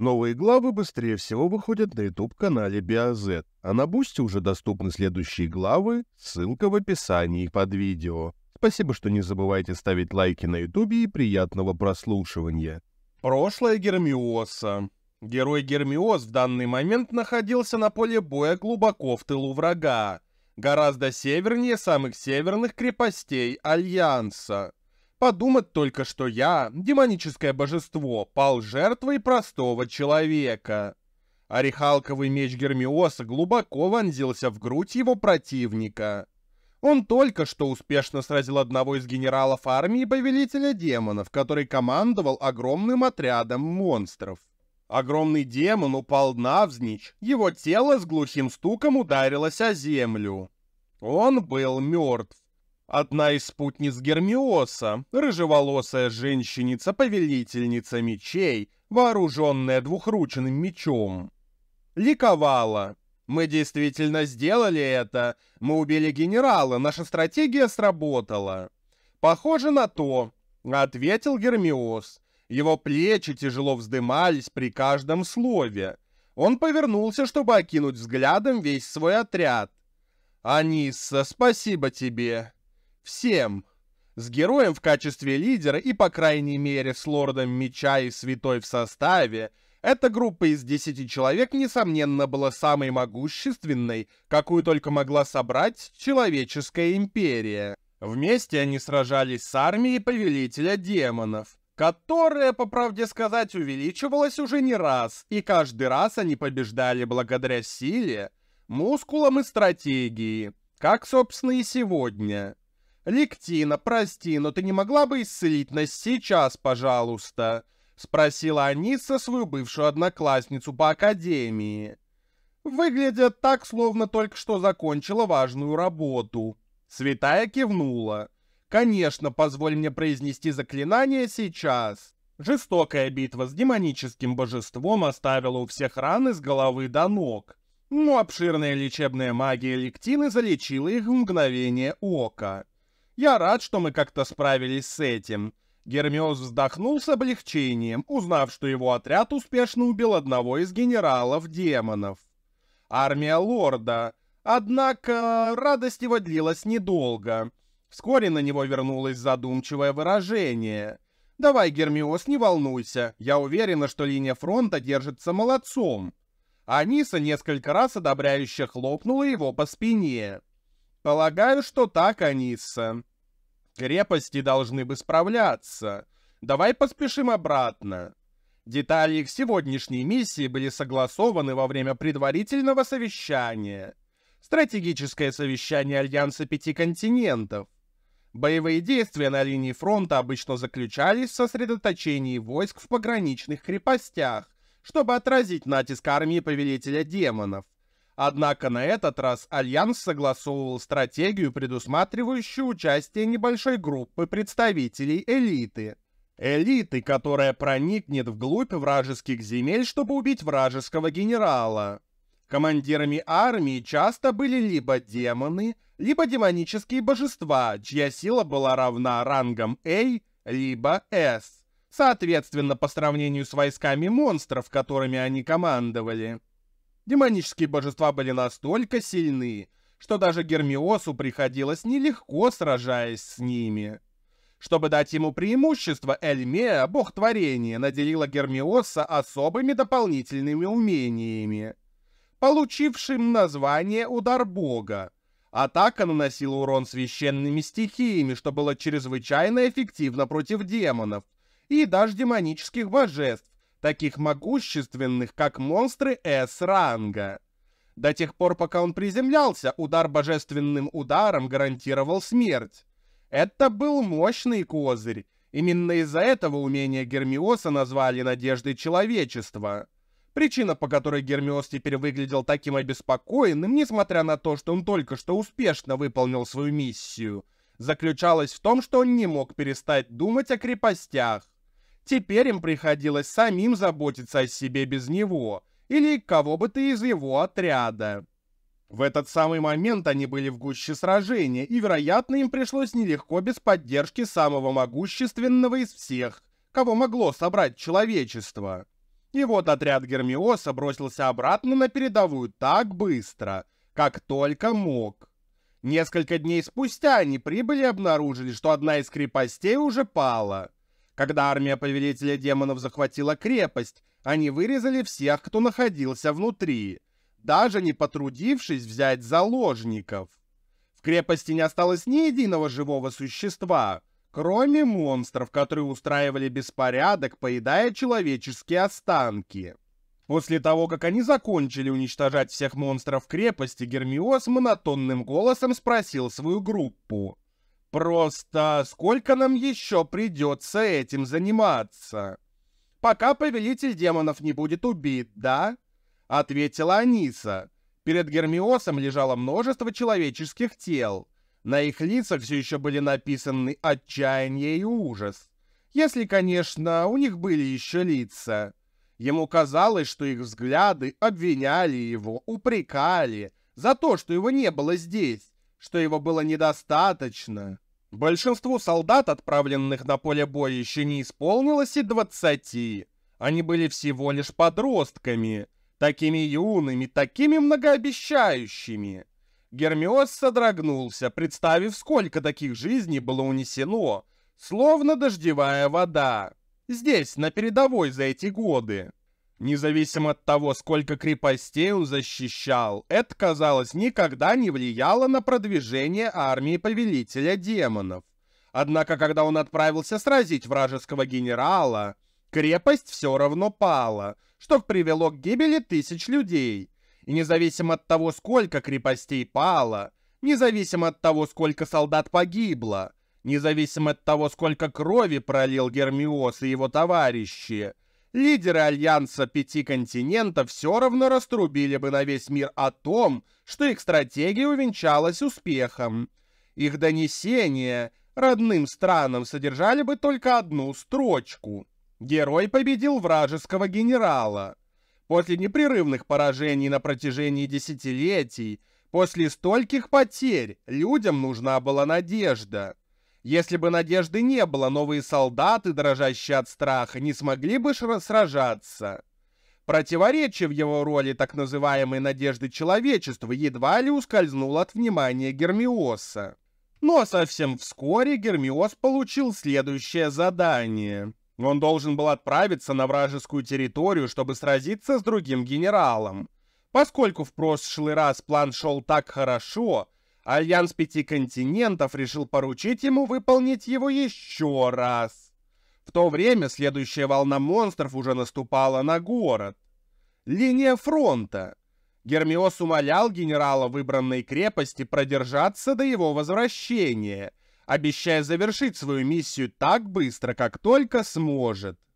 Новые главы быстрее всего выходят на YouTube-канале BioZ, а на Бусти уже доступны следующие главы, ссылка в описании под видео. Спасибо, что не забывайте ставить лайки на YouTube и приятного прослушивания. Прошлое Гермиоса. Герой Гермиос в данный момент находился на поле боя глубоко в тылу врага, гораздо севернее самых северных крепостей Альянса. Подумать только, что я, демоническое божество, пал жертвой простого человека. Орехалковый меч Гермиоса глубоко вонзился в грудь его противника. Он только что успешно сразил одного из генералов армии Повелителя Демонов, который командовал огромным отрядом монстров. Огромный демон упал навзничь, его тело с глухим стуком ударилось о землю. Он был мертв. Одна из спутниц Гермиоса, рыжеволосая женщиница-повелительница мечей, вооруженная двухручным мечом, ликовала. «Мы действительно сделали это. Мы убили генерала, наша стратегия сработала». «Похоже на то», — ответил Гермиос. Его плечи тяжело вздымались при каждом слове. Он повернулся, чтобы окинуть взглядом весь свой отряд. «Анисса, спасибо тебе. Всем. С героем в качестве лидера и, по крайней мере, с лордом меча и святой в составе, эта группа из 10 человек, несомненно, была самой могущественной, какую только могла собрать человеческая империя. Вместе они сражались с армией Повелителя Демонов, которая, по правде сказать, увеличивалась уже не раз, и каждый раз они побеждали благодаря силе, мускулам и стратегии, как, собственно, и сегодня. «Лектина, прости, но ты не могла бы исцелить нас сейчас, пожалуйста?» — спросила Анисса свою бывшую одноклассницу по академии. «Выглядит так, словно только что закончила важную работу». Святая кивнула. «Конечно, позволь мне произнести заклинание сейчас». Жестокая битва с демоническим божеством оставила у всех раны с головы до ног. Но обширная лечебная магия Лектины залечила их в мгновение ока. Я рад, что мы как-то справились с этим. Гермиос вздохнул с облегчением, узнав, что его отряд успешно убил одного из генералов демонов. Армия лорда. Однако радость его длилась недолго. Вскоре на него вернулось задумчивое выражение. «Давай, Гермиос, не волнуйся. Я уверена, что линия фронта держится молодцом». Анисса несколько раз одобряюще хлопнула его по спине. «Полагаю, что так, Анисса. Крепости должны бы справляться. Давай поспешим обратно». Детали их сегодняшней миссии были согласованы во время предварительного совещания. Стратегическое совещание Альянса 5 континентов. Боевые действия на линии фронта обычно заключались в сосредоточении войск в пограничных крепостях, чтобы отразить натиск армии Повелителя Демонов. Однако на этот раз Альянс согласовывал стратегию, предусматривающую участие небольшой группы представителей элиты. Элиты, которая проникнет вглубь вражеских земель, чтобы убить вражеского генерала. Командирами армии часто были либо демоны, либо демонические божества, чья сила была равна рангам A, либо S, соответственно, по сравнению с войсками монстров, которыми они командовали. Демонические божества были настолько сильны, что даже Гермиосу приходилось нелегко, сражаясь с ними. Чтобы дать ему преимущество, Эльмеа, бог творения, наделила Гермиоса особыми дополнительными умениями, получившим название «Удар Бога». Атака наносила урон священными стихиями, что было чрезвычайно эффективно против демонов и даже демонических божеств, таких могущественных, как монстры С-ранга. До тех пор, пока он приземлялся, удар божественным ударом гарантировал смерть. Это был мощный козырь. Именно из-за этого умения Гермиоса назвали «Надеждой человечества». Причина, по которой Гермиос теперь выглядел таким обеспокоенным, несмотря на то, что он только что успешно выполнил свою миссию, заключалась в том, что он не мог перестать думать о крепостях. Теперь им приходилось самим заботиться о себе без него, или кого бы то из его отряда. В этот самый момент они были в гуще сражения, и, вероятно, им пришлось нелегко без поддержки самого могущественного из всех, кого могло собрать человечество. И вот отряд Гермиоса бросился обратно на передовую так быстро, как только мог. Несколько дней спустя они прибыли и обнаружили, что одна из крепостей уже пала. Когда армия повелителя демонов захватила крепость, они вырезали всех, кто находился внутри, даже не потрудившись взять заложников. В крепости не осталось ни единого живого существа, кроме монстров, которые устраивали беспорядок, поедая человеческие останки. После того, как они закончили уничтожать всех монстров крепости, Гермиос монотонным голосом спросил свою группу: «Просто сколько нам еще придется этим заниматься?» «Пока повелитель демонов не будет убит, да?» — ответила Аниса. Перед Гермиосом лежало множество человеческих тел. На их лицах все еще были написаны отчаяние и ужас. Если, конечно, у них были еще лица. Ему казалось, что их взгляды обвиняли его, упрекали за то, что его не было здесь, что его было недостаточно. Большинству солдат, отправленных на поле боя, еще не исполнилось и 20. Они были всего лишь подростками, такими юными, такими многообещающими. Гермиос содрогнулся, представив, сколько таких жизней было унесено, словно дождевая вода, здесь, на передовой за эти годы. Независимо от того, сколько крепостей он защищал, это, казалось, никогда не влияло на продвижение армии повелителя демонов. Однако, когда он отправился сразить вражеского генерала, крепость все равно пала, что привело к гибели тысяч людей. И независимо от того, сколько крепостей пало, независимо от того, сколько солдат погибло, независимо от того, сколько крови пролил Гермиос и его товарищи, лидеры Альянса 5 континентов все равно раструбили бы на весь мир о том, что их стратегия увенчалась успехом. Их донесения родным странам содержали бы только одну строчку: «Герой победил вражеского генерала». После непрерывных поражений на протяжении десятилетий, после стольких потерь, людям нужна была надежда. Если бы надежды не было, новые солдаты, дрожащие от страха, не смогли бы сражаться. Противоречие в его роли так называемой надежды человечества едва ли ускользнуло от внимания Гермиоса. Но совсем вскоре Гермиос получил следующее задание. Он должен был отправиться на вражескую территорию, чтобы сразиться с другим генералом. Поскольку в прошлый раз план шел так хорошо, Альянс 5 континентов решил поручить ему выполнить его еще раз. В то время следующая волна монстров уже наступала на город. Линия фронта. Гермиос умолял генерала выбранной крепости продержаться до его возвращения, обещая завершить свою миссию так быстро, как только сможет.